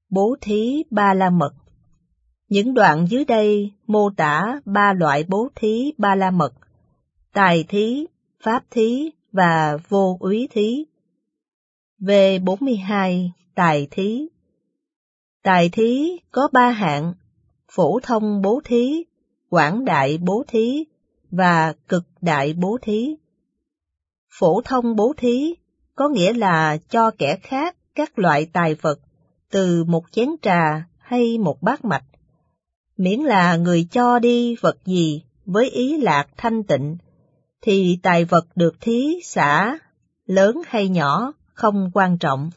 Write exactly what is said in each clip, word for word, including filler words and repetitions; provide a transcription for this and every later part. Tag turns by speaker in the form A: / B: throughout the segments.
A: Bố thí ba la mật. Những đoạn dưới đây mô tả ba loại bố thí ba la mật: tài thí, pháp thí và vô úy thí. V bốn mươi hai. Tài thí. Tài thí có ba hạng: phổ thông bố thí, quảng đại bố thí và cực đại bố thí. Phổ thông bố thí có nghĩa là cho kẻ khác các loại tài vật từ một chén trà hay một bát mạch, miễn là người cho đi vật gì với ý lạc thanh tịnh, thì tài vật được thí xả, lớn hay nhỏ, không quan trọng.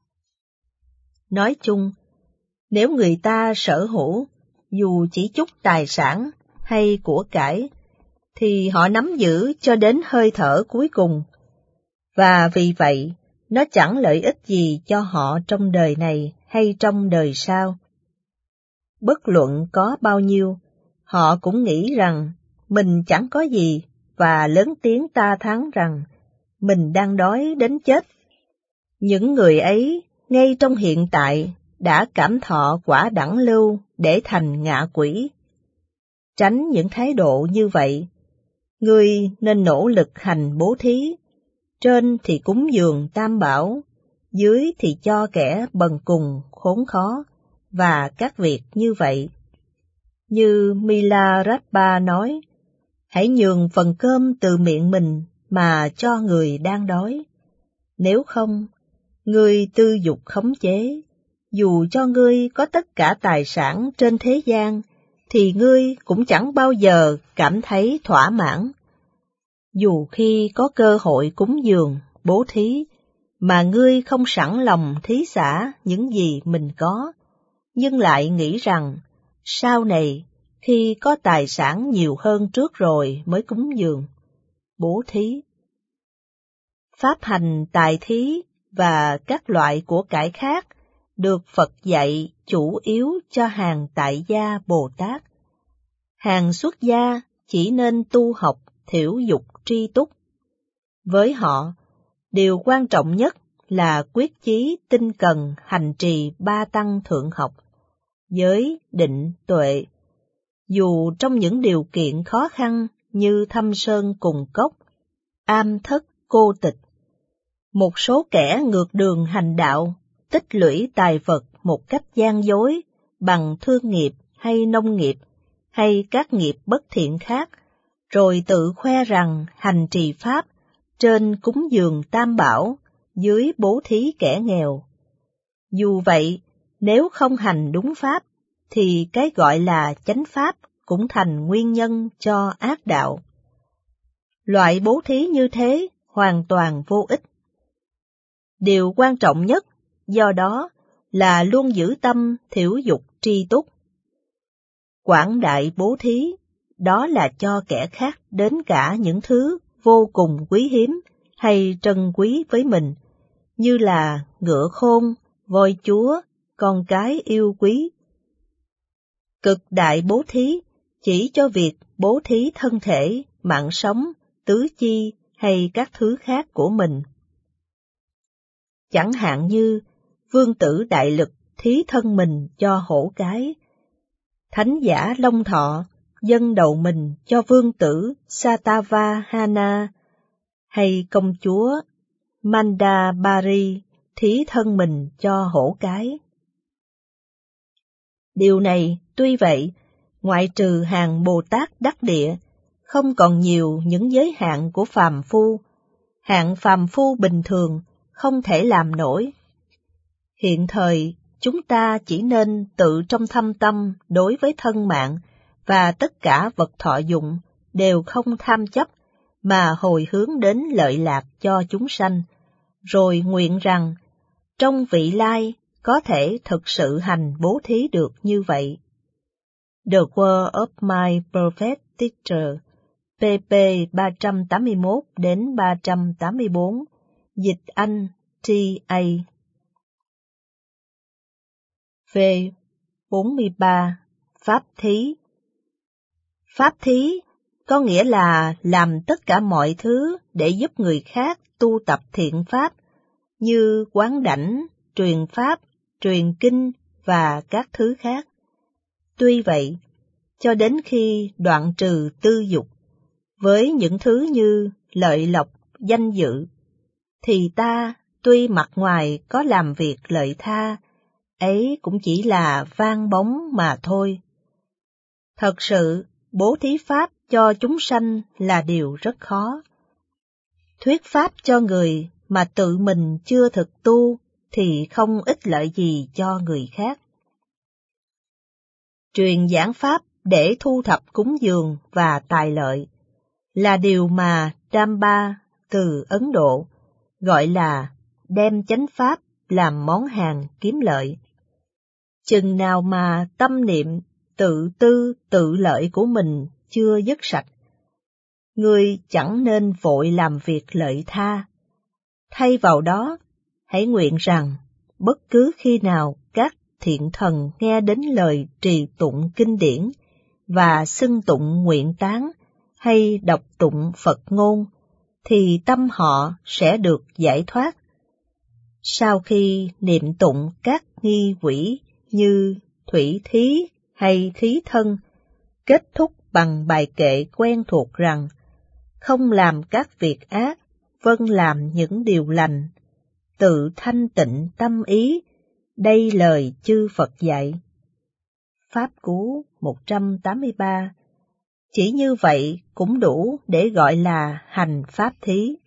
A: Nói chung, nếu người ta sở hữu, dù chỉ chút tài sản hay của cải, thì họ nắm giữ cho đến hơi thở cuối cùng, và vì vậy, nó chẳng lợi ích gì cho họ trong đời này hay trong đời sau. Bất luận có bao nhiêu, họ cũng nghĩ rằng mình chẳng có gì và lớn tiếng ta thán rằng mình đang đói đến chết. Những người ấy, ngay trong hiện tại, đã cảm thọ quả đẳng lưu để thành ngạ quỷ. Tránh những thái độ như vậy, người nên nỗ lực hành bố thí, trên thì cúng dường tam bảo, dưới thì cho kẻ bần cùng khốn khó, và các việc như vậy. Như Milarepa nói, hãy nhường phần cơm từ miệng mình mà cho người đang đói. Nếu không, ngươi tư dục khống chế, dù cho ngươi có tất cả tài sản trên thế gian, thì ngươi cũng chẳng bao giờ cảm thấy thỏa mãn. Dù khi có cơ hội cúng dường, bố thí, mà ngươi không sẵn lòng thí xả những gì mình có, nhưng lại nghĩ rằng, sau này, khi có tài sản nhiều hơn trước rồi mới cúng dường, bố thí. Pháp hành tài thí và các loại của cải khác được Phật dạy chủ yếu cho hàng tại gia Bồ Tát. Hàng xuất gia chỉ nên tu học thiểu dục tri túc. Với họ, điều quan trọng nhất là quyết chí tinh cần hành trì ba tăng thượng học, giới, định, tuệ. Dù trong những điều kiện khó khăn như thâm sơn cùng cốc, am thất cô tịch, một số kẻ ngược đường hành đạo, tích lũy tài vật một cách gian dối bằng thương nghiệp hay nông nghiệp hay các nghiệp bất thiện khác, rồi tự khoe rằng hành trì pháp, trên cúng dường tam bảo, dưới bố thí kẻ nghèo. Dù vậy, nếu không hành đúng pháp, thì cái gọi là chánh pháp cũng thành nguyên nhân cho ác đạo. Loại bố thí như thế hoàn toàn vô ích. Điều quan trọng nhất, do đó, là luôn giữ tâm thiểu dục tri túc. Quảng đại bố thí, đó là cho kẻ khác đến cả những thứ vô cùng quý hiếm hay trân quý với mình, như là ngựa khôn, voi chúa, con cái yêu quý. Cực đại bố thí chỉ cho việc bố thí thân thể, mạng sống, tứ chi hay các thứ khác của mình. Chẳng hạn như Vương tử Đại Lực thí thân mình cho hổ cái, Thánh giả Long Thọ dâng đầu mình cho vương tử Satavahana, hay công chúa Mandabari thí thân mình cho hổ cái. Điều này, tuy vậy, ngoại trừ hàng Bồ Tát đắc địa, không còn nhiều những giới hạn của phàm phu, hạng phàm phu bình thường không thể làm nổi. Hiện thời, chúng ta chỉ nên tự trong thâm tâm đối với thân mạng và tất cả vật thọ dụng đều không tham chấp, mà hồi hướng đến lợi lạc cho chúng sanh, rồi nguyện rằng, trong vị lai có thể thực sự hành bố thí được như vậy. The Word of My Prophet Teacher, pp ba trăm tám mươi mốt đến ba trăm tám mươi bốn, dịch Anh T A. V bốn mươi ba. Pháp thí. Pháp thí có nghĩa là làm tất cả mọi thứ để giúp người khác tu tập thiện pháp, như quán đảnh, truyền pháp, truyền kinh, và các thứ khác. Tuy vậy, cho đến khi đoạn trừ tư dục với những thứ như lợi lộc, danh dự, thì ta tuy mặt ngoài có làm việc lợi tha, ấy cũng chỉ là vang bóng mà thôi. Thật sự, bố thí pháp cho chúng sanh là điều rất khó. Thuyết pháp cho người mà tự mình chưa thực tu thì không ích lợi gì cho người khác. Truyền giảng pháp để thu thập cúng dường và tài lợi là điều mà Damba từ Ấn Độ gọi là đem chánh pháp làm món hàng kiếm lợi. Chừng nào mà tâm niệm tự tư tự lợi của mình chưa dứt sạch, người chẳng nên vội làm việc lợi tha. Thay vào đó, hãy nguyện rằng bất cứ khi nào các thiện thần nghe đến lời trì tụng kinh điển và xưng tụng nguyện tán hay đọc tụng Phật ngôn, thì tâm họ sẽ được giải thoát. Sau khi niệm tụng các nghi quỹ như thủy thí hay thí thân, kết thúc bằng bài kệ quen thuộc rằng không làm các việc ác, vâng làm những điều lành, tự thanh tịnh tâm ý, đây lời chư Phật dạy. Pháp Cú một trăm tám mươi ba. Chỉ như vậy cũng đủ để gọi là hành pháp thí.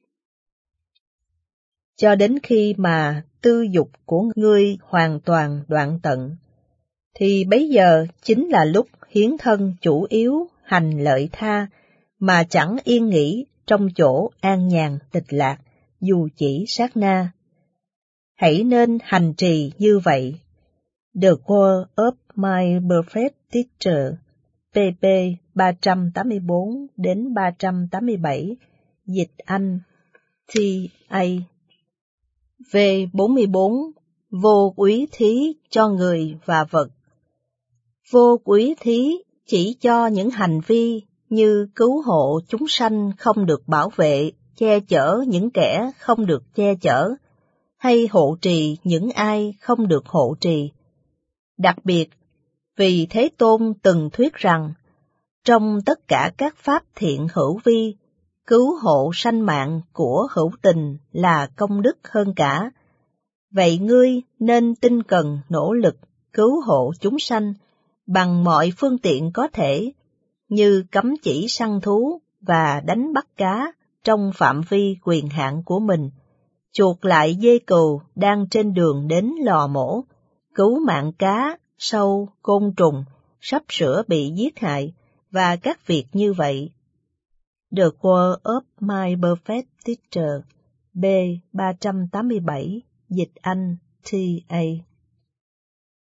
A: Cho đến khi mà tư dục của ngươi hoàn toàn đoạn tận, thì bấy giờ chính là lúc hiến thân chủ yếu hành lợi tha mà chẳng yên nghỉ trong chỗ an nhàn tịch lạc, dù chỉ sát na. Hãy nên hành trì như vậy. The Word of My Perfect Teacher, pê pê ba trăm tám mươi bốn đến ba trăm tám mươi bảy, dịch Anh, tê a. V bốn mươi bốn. Vô úy thí cho người và vật. Vô úy thí chỉ cho những hành vi như cứu hộ chúng sanh không được bảo vệ, che chở những kẻ không được che chở, hay hộ trì những ai không được hộ trì. Đặc biệt, vì Thế Tôn từng thuyết rằng, trong tất cả các pháp thiện hữu vi, cứu hộ sanh mạng của hữu tình là công đức hơn cả. Vậy ngươi nên tinh cần nỗ lực cứu hộ chúng sanh bằng mọi phương tiện có thể, như cấm chỉ săn thú và đánh bắt cá trong phạm vi quyền hạn của mình, chuộc lại dê cừu đang trên đường đến lò mổ, cứu mạng cá, sâu, côn trùng, sắp sửa bị giết hại, và các việc như vậy. The Word of My Perfect Teacher, B ba trăm tám mươi bảy, dịch Anh, tê a.